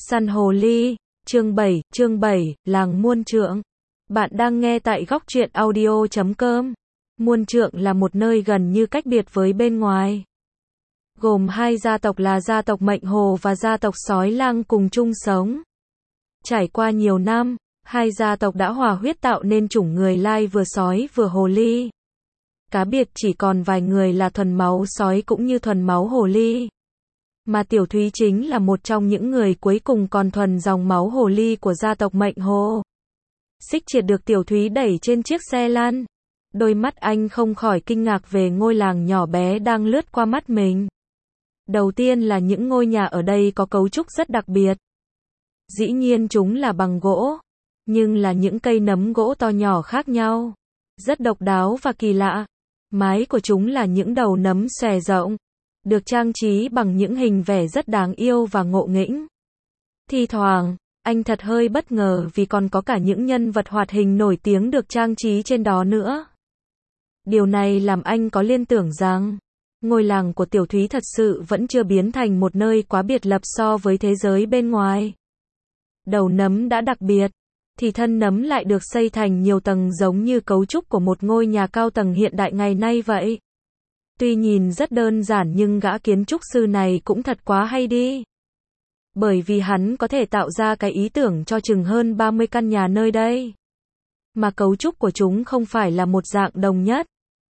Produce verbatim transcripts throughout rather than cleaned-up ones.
Săn hồ ly, chương bảy, chương bảy, làng Muôn Trượng. Bạn đang nghe tại góc truyện audio chấm com. Muôn Trượng là một nơi gần như cách biệt với bên ngoài. Gồm hai gia tộc là gia tộc Mệnh Hồ và gia tộc Sói Lang cùng chung sống. Trải qua nhiều năm, hai gia tộc đã hòa huyết tạo nên chủng người lai vừa sói vừa hồ ly. Cá biệt chỉ còn vài người là thuần máu sói cũng như thuần máu hồ ly. Mà Tiểu Thúy chính là một trong những người cuối cùng còn thuần dòng máu hồ ly của gia tộc Mệnh Hồ. Xích Triệt được Tiểu Thúy đẩy trên chiếc xe lăn. Đôi mắt anh không khỏi kinh ngạc về ngôi làng nhỏ bé đang lướt qua mắt mình. Đầu tiên là những ngôi nhà ở đây có cấu trúc rất đặc biệt. Dĩ nhiên chúng là bằng gỗ, nhưng là những cây nấm gỗ to nhỏ khác nhau. Rất độc đáo và kỳ lạ. Mái của chúng là những đầu nấm xòe rộng, được trang trí bằng những hình vẽ rất đáng yêu và ngộ nghĩnh. Thi thoảng, anh thật hơi bất ngờ vì còn có cả những nhân vật hoạt hình nổi tiếng được trang trí trên đó nữa. Điều này làm anh có liên tưởng rằng, ngôi làng của Tiểu Thúy thật sự vẫn chưa biến thành một nơi quá biệt lập so với thế giới bên ngoài. Đầu nấm đã đặc biệt, thì thân nấm lại được xây thành nhiều tầng giống như cấu trúc của một ngôi nhà cao tầng hiện đại ngày nay vậy. Tuy nhìn rất đơn giản nhưng gã kiến trúc sư này cũng thật quá hay đi. Bởi vì hắn có thể tạo ra cái ý tưởng cho chừng hơn ba mươi căn nhà nơi đây. Mà cấu trúc của chúng không phải là một dạng đồng nhất.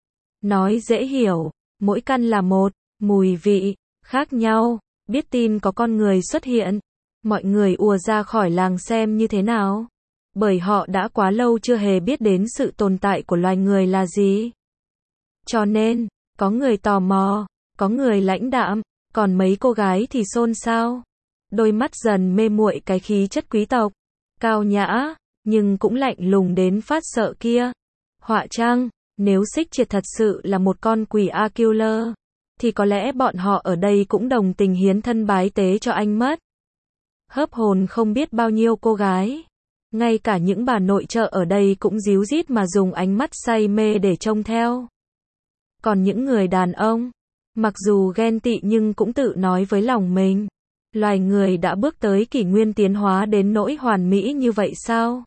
Nói dễ hiểu, mỗi căn là một mùi vị khác nhau. Biết tin có con người xuất hiện, mọi người ùa ra khỏi làng xem như thế nào. Bởi họ đã quá lâu chưa hề biết đến sự tồn tại của loài người là gì. Cho nên, có người tò mò, có người lãnh đạm, còn mấy cô gái thì xôn xao. Đôi mắt dần mê muội cái khí chất quý tộc, cao nhã, nhưng cũng lạnh lùng đến phát sợ kia. Họa chăng, nếu Xích Triệt thật sự là một con quỷ A Killer, thì có lẽ bọn họ ở đây cũng đồng tình hiến thân bái tế cho anh mất. Hớp hồn không biết bao nhiêu cô gái. Ngay cả những bà nội trợ ở đây cũng díu dít mà dùng ánh mắt say mê để trông theo. Còn những người đàn ông, mặc dù ghen tị nhưng cũng tự nói với lòng mình, loài người đã bước tới kỷ nguyên tiến hóa đến nỗi hoàn mỹ như vậy sao?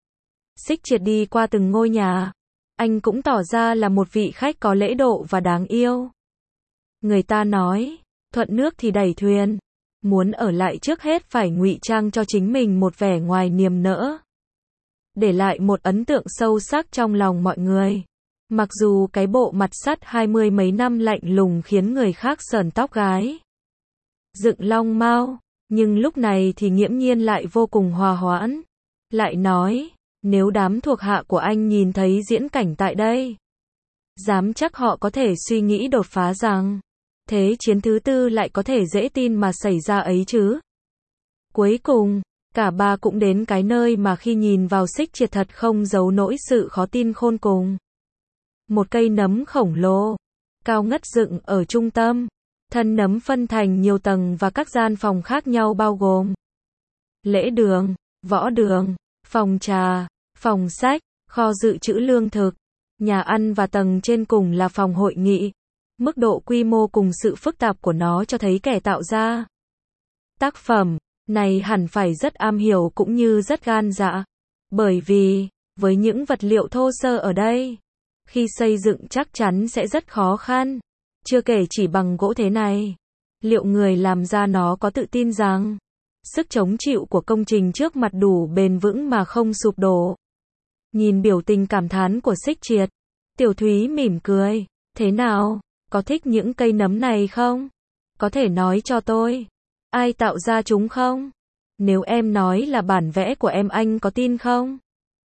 Xích Triệt đi qua từng ngôi nhà, anh cũng tỏ ra là một vị khách có lễ độ và đáng yêu. Người ta nói, thuận nước thì đẩy thuyền, muốn ở lại trước hết phải ngụy trang cho chính mình một vẻ ngoài niềm nở, để lại một ấn tượng sâu sắc trong lòng mọi người. Mặc dù cái bộ mặt sắt hai mươi mấy năm lạnh lùng khiến người khác sởn tóc gáy, dựng long mao, nhưng lúc này thì nghiễm nhiên lại vô cùng hòa hoãn. Lại nói, nếu đám thuộc hạ của anh nhìn thấy diễn cảnh tại đây, dám chắc họ có thể suy nghĩ đột phá rằng, thế chiến thứ tư lại có thể dễ tin mà xảy ra ấy chứ. Cuối cùng, cả ba cũng đến cái nơi mà khi nhìn vào Xích Triệt thật không giấu nỗi sự khó tin khôn cùng. Một cây nấm khổng lồ, cao ngất dựng ở trung tâm, thân nấm phân thành nhiều tầng và các gian phòng khác nhau bao gồm lễ đường, võ đường, phòng trà, phòng sách, kho dự trữ lương thực, nhà ăn và tầng trên cùng là phòng hội nghị. Mức độ quy mô cùng sự phức tạp của nó cho thấy kẻ tạo ra tác phẩm này hẳn phải rất am hiểu cũng như rất gan dạ. Bởi vì, với những vật liệu thô sơ ở đây, khi xây dựng chắc chắn sẽ rất khó khăn. Chưa kể chỉ bằng gỗ thế này, liệu người làm ra nó có tự tin rằng sức chống chịu của công trình trước mặt đủ bền vững mà không sụp đổ. Nhìn biểu tình cảm thán của Xích Triệt, Tiểu Thúy mỉm cười. Thế nào, có thích những cây nấm này không? Có thể nói cho tôi, ai tạo ra chúng không? Nếu em nói là bản vẽ của em anh có tin không?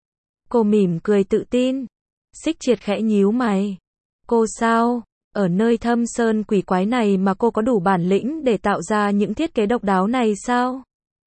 Cô mỉm cười tự tin. Xích Triệt khẽ nhíu mày. Cô sao? Ở nơi thâm sơn quỷ quái này mà cô có đủ bản lĩnh để tạo ra những thiết kế độc đáo này sao?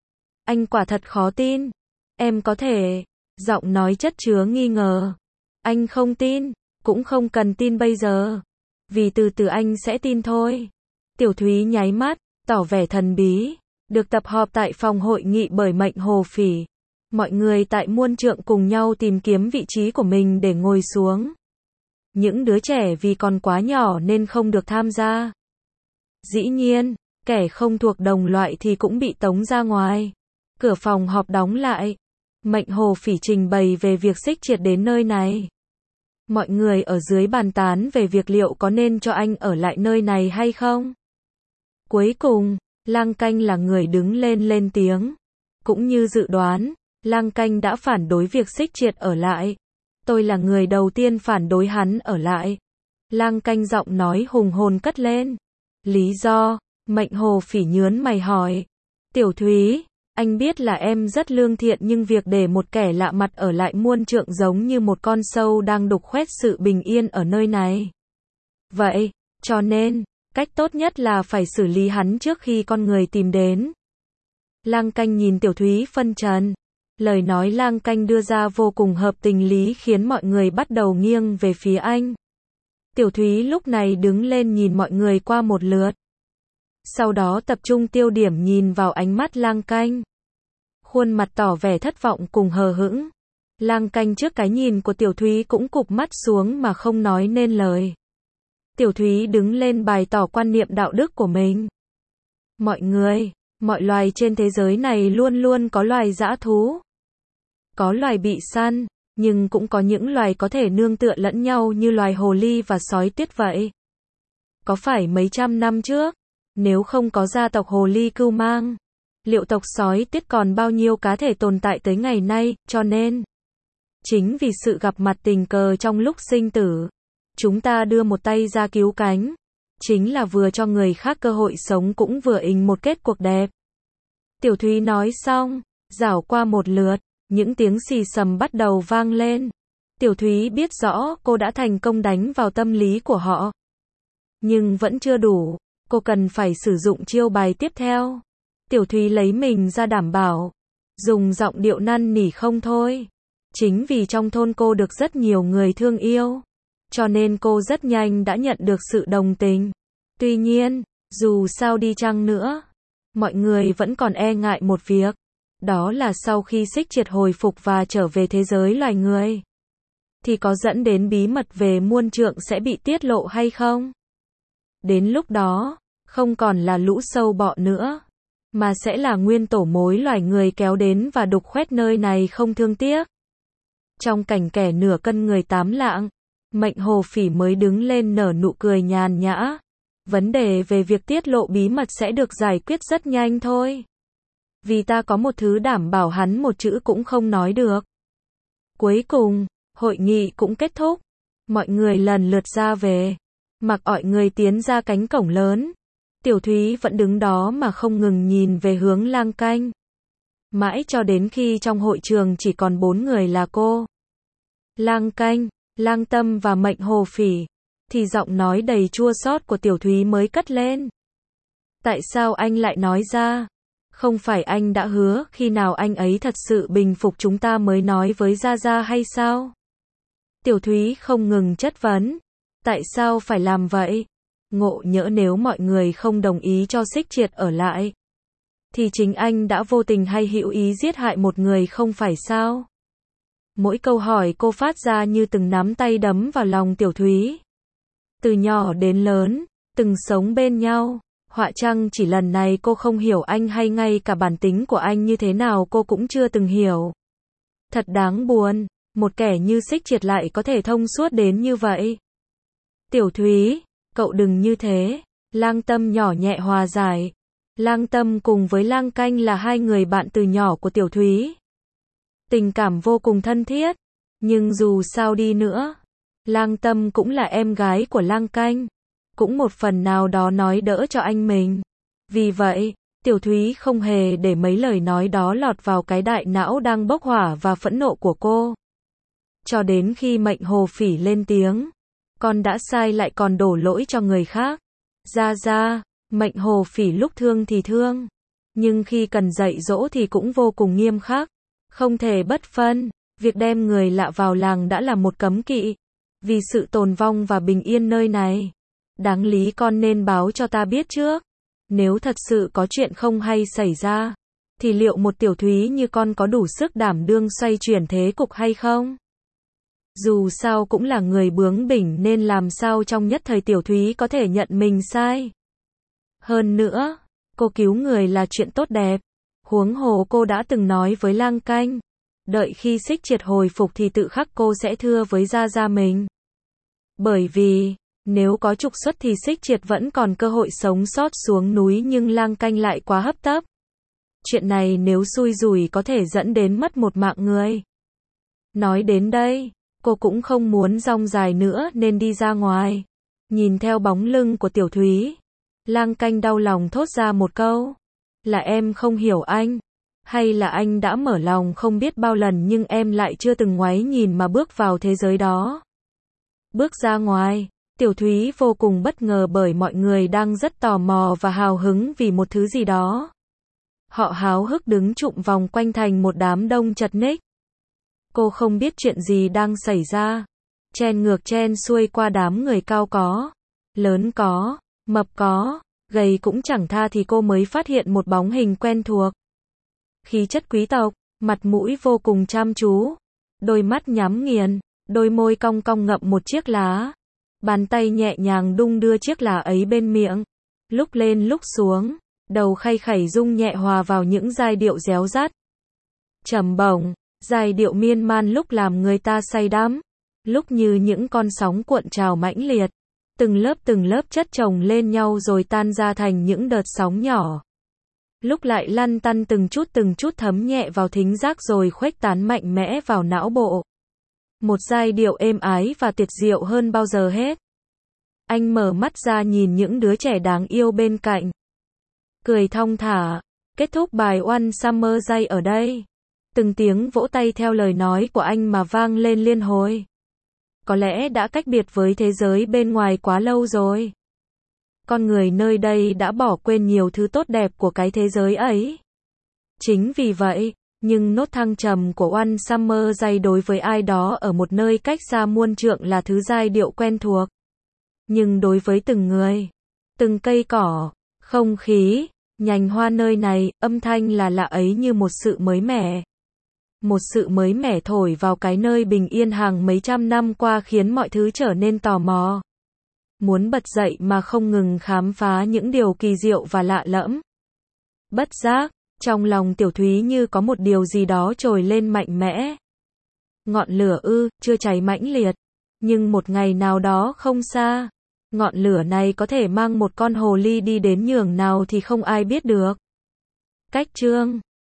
Anh quả thật khó tin. Em có thể. Giọng nói chất chứa nghi ngờ. Anh không tin, cũng không cần tin bây giờ. Vì từ từ anh sẽ tin thôi. Tiểu Thúy nháy mắt, tỏ vẻ thần bí. Được tập họp tại phòng hội nghị bởi Mệnh Hồ Phỉ. Mọi người tại Muôn Trượng cùng nhau tìm kiếm vị trí của mình để ngồi xuống. Những đứa trẻ vì còn quá nhỏ nên không được tham gia. Dĩ nhiên, kẻ không thuộc đồng loại thì cũng bị tống ra ngoài. Cửa phòng họp đóng lại. Mệnh Hồ Phỉ trình bày về việc Xích Triệt đến nơi này. Mọi người ở dưới bàn tán về việc liệu có nên cho anh ở lại nơi này hay không. Cuối cùng, Lang Canh là người đứng lên lên tiếng. Cũng như dự đoán, Lang Canh đã phản đối việc Xích Triệt ở lại. Tôi là người đầu tiên phản đối hắn ở lại. Lang Canh giọng nói hùng hồn cất lên. Lý do? Mệnh Hồ Phỉ nhớn mày hỏi. Tiểu Thúy, anh biết là em rất lương thiện nhưng việc để một kẻ lạ mặt ở lại muôn trượng giống như một con sâu đang đục khoét sự bình yên ở nơi này. Vậy, cho nên, cách tốt nhất là phải xử lý hắn trước khi con người tìm đến. Lang Canh nhìn Tiểu Thúy phân trần. Lời nói Lang Canh đưa ra vô cùng hợp tình lý khiến mọi người bắt đầu nghiêng về phía anh. Tiểu Thúy lúc này đứng lên nhìn mọi người qua một lượt. Sau đó tập trung tiêu điểm nhìn vào ánh mắt Lang Canh. Khuôn mặt tỏ vẻ thất vọng cùng hờ hững. Lang Canh trước cái nhìn của Tiểu Thúy cũng cụp mắt xuống mà không nói nên lời. Tiểu Thúy đứng lên bày tỏ quan niệm đạo đức của mình. Mọi người, mọi loài trên thế giới này luôn luôn có loài dã thú. Có loài bị săn, nhưng cũng có những loài có thể nương tựa lẫn nhau như loài hồ ly và sói tuyết vậy. Có phải mấy trăm năm trước, nếu không có gia tộc hồ ly cưu mang, liệu tộc sói tuyết còn bao nhiêu cá thể tồn tại tới ngày nay, cho nên, chính vì sự gặp mặt tình cờ trong lúc sinh tử, chúng ta đưa một tay ra cứu cánh, chính là vừa cho người khác cơ hội sống cũng vừa ình một kết cuộc đẹp. Tiểu Thúy nói xong, rảo qua một lượt, những tiếng xì xầm bắt đầu vang lên. Tiểu Thúy biết rõ cô đã thành công đánh vào tâm lý của họ. Nhưng vẫn chưa đủ, cô cần phải sử dụng chiêu bài tiếp theo. Tiểu Thúy lấy mình ra đảm bảo, dùng giọng điệu năn nỉ không thôi. Chính vì trong thôn cô được rất nhiều người thương yêu, cho nên cô rất nhanh đã nhận được sự đồng tình. Tuy nhiên, dù sao đi chăng nữa, mọi người vẫn còn e ngại một việc. Đó là sau khi Xích Triệt hồi phục và trở về thế giới loài người, thì có dẫn đến bí mật về muôn trượng sẽ bị tiết lộ hay không? Đến lúc đó, không còn là lũ sâu bọ nữa, mà sẽ là nguyên tổ mối loài người kéo đến và đục khoét nơi này không thương tiếc. Trong cảnh kẻ nửa cân người tám lạng, Mệnh Hồ Phỉ mới đứng lên nở nụ cười nhàn nhã. Vấn đề về việc tiết lộ bí mật sẽ được giải quyết rất nhanh thôi. Vì ta có một thứ đảm bảo hắn một chữ cũng không nói được. Cuối cùng, hội nghị cũng kết thúc. Mọi người lần lượt ra về. Mặc mọi người tiến ra cánh cổng lớn. Tiểu Thúy vẫn đứng đó mà không ngừng nhìn về hướng Lang Canh. Mãi cho đến khi trong hội trường chỉ còn bốn người là cô, Lang Canh, Lang Tâm và Mệnh Hồ Phỉ, thì giọng nói đầy chua xót của Tiểu Thúy mới cất lên. Tại sao anh lại nói ra? Không phải anh đã hứa khi nào anh ấy thật sự bình phục chúng ta mới nói với Gia Gia hay sao? Tiểu Thúy không ngừng chất vấn. Tại sao phải làm vậy? Ngộ nhỡ nếu mọi người không đồng ý cho Xích Triệt ở lại, thì chính anh đã vô tình hay hữu ý giết hại một người không phải sao? Mỗi câu hỏi cô phát ra như từng nắm tay đấm vào lòng Tiểu Thúy. Từ nhỏ đến lớn, từng sống bên nhau. Họa chăng chỉ lần này cô không hiểu anh hay ngay cả bản tính của anh như thế nào cô cũng chưa từng hiểu. Thật đáng buồn, một kẻ như Xích Triệt lại có thể thông suốt đến như vậy. Tiểu Thúy, cậu đừng như thế. Lang Tâm nhỏ nhẹ hòa giải. Lang Tâm cùng với Lang Canh là hai người bạn từ nhỏ của Tiểu Thúy. Tình cảm vô cùng thân thiết. Nhưng dù sao đi nữa, Lang Tâm cũng là em gái của Lang Canh. Cũng một phần nào đó nói đỡ cho anh mình. Vì vậy, Tiểu Thúy không hề để mấy lời nói đó lọt vào cái đại não đang bốc hỏa và phẫn nộ của cô. Cho đến khi Mệnh Hồ Phỉ lên tiếng. Con đã sai lại còn đổ lỗi cho người khác. Ra ra, Mệnh Hồ Phỉ lúc thương thì thương. Nhưng khi cần dạy dỗ thì cũng vô cùng nghiêm khắc. Không thể bất phân. Việc đem người lạ vào làng đã là một cấm kỵ. Vì sự tồn vong và bình yên nơi này. Đáng lý con nên báo cho ta biết trước. Nếu thật sự có chuyện không hay xảy ra, thì liệu một Tiểu Thúy như con có đủ sức đảm đương xoay chuyển thế cục hay không? Dù sao cũng là người bướng bỉnh nên làm sao trong nhất thời Tiểu Thúy có thể nhận mình sai. Hơn nữa, cô cứu người là chuyện tốt đẹp. Huống hồ cô đã từng nói với Lang Canh, đợi khi Xích Triệt hồi phục thì tự khắc cô sẽ thưa với gia gia mình. Bởi vì, nếu có trục xuất thì Xích Triệt vẫn còn cơ hội sống sót xuống núi, nhưng Lang Canh lại quá hấp tấp. Chuyện này nếu xui rủi có thể dẫn đến mất một mạng người. Nói đến đây, cô cũng không muốn rong dài nữa nên đi ra ngoài. Nhìn theo bóng lưng của Tiểu Thúy, Lang Canh đau lòng thốt ra một câu. Là em không hiểu anh, hay là anh đã mở lòng không biết bao lần nhưng em lại chưa từng ngoái nhìn mà bước vào thế giới đó. Bước ra ngoài, Tiểu Thúy vô cùng bất ngờ bởi mọi người đang rất tò mò và hào hứng vì một thứ gì đó. Họ háo hức đứng chụm vòng quanh thành một đám đông chật ních. Cô không biết chuyện gì đang xảy ra. Chen ngược chen xuôi qua đám người cao có, lớn có, mập có, gầy cũng chẳng tha thì cô mới phát hiện một bóng hình quen thuộc. Khí chất quý tộc, mặt mũi vô cùng chăm chú, đôi mắt nhắm nghiền, đôi môi cong cong ngậm một chiếc lá. Bàn tay nhẹ nhàng đung đưa chiếc lá ấy bên miệng, lúc lên lúc xuống, đầu khay khẩy rung nhẹ hòa vào những giai điệu réo rắt. Trầm bổng, giai điệu miên man lúc làm người ta say đắm, lúc như những con sóng cuộn trào mãnh liệt, từng lớp từng lớp chất chồng lên nhau rồi tan ra thành những đợt sóng nhỏ. Lúc lại lăn tăn từng chút từng chút thấm nhẹ vào thính giác rồi khuếch tán mạnh mẽ vào não bộ. Một giai điệu êm ái và tuyệt diệu hơn bao giờ hết. Anh mở mắt ra nhìn những đứa trẻ đáng yêu bên cạnh. Cười thong thả, kết thúc bài One Summer Day ở đây. Từng tiếng vỗ tay theo lời nói của anh mà vang lên liên hồi. Có lẽ đã cách biệt với thế giới bên ngoài quá lâu rồi. Con người nơi đây đã bỏ quên nhiều thứ tốt đẹp của cái thế giới ấy. Chính vì vậy, nhưng nốt thăng trầm của One Summer Day đối với ai đó ở một nơi cách xa muôn trượng là thứ giai điệu quen thuộc. Nhưng đối với từng người, từng cây cỏ, không khí, nhành hoa nơi này, âm thanh là lạ ấy như một sự mới mẻ. Một sự mới mẻ thổi vào cái nơi bình yên hàng mấy trăm năm qua khiến mọi thứ trở nên tò mò. Muốn bật dậy mà không ngừng khám phá những điều kỳ diệu và lạ lẫm. Bất giác, trong lòng Tiểu Thúy như có một điều gì đó trồi lên mạnh mẽ. Ngọn lửa ư, chưa cháy mãnh liệt. Nhưng một ngày nào đó không xa, ngọn lửa này có thể mang một con hồ ly đi đến nhường nào thì không ai biết được. Cách chương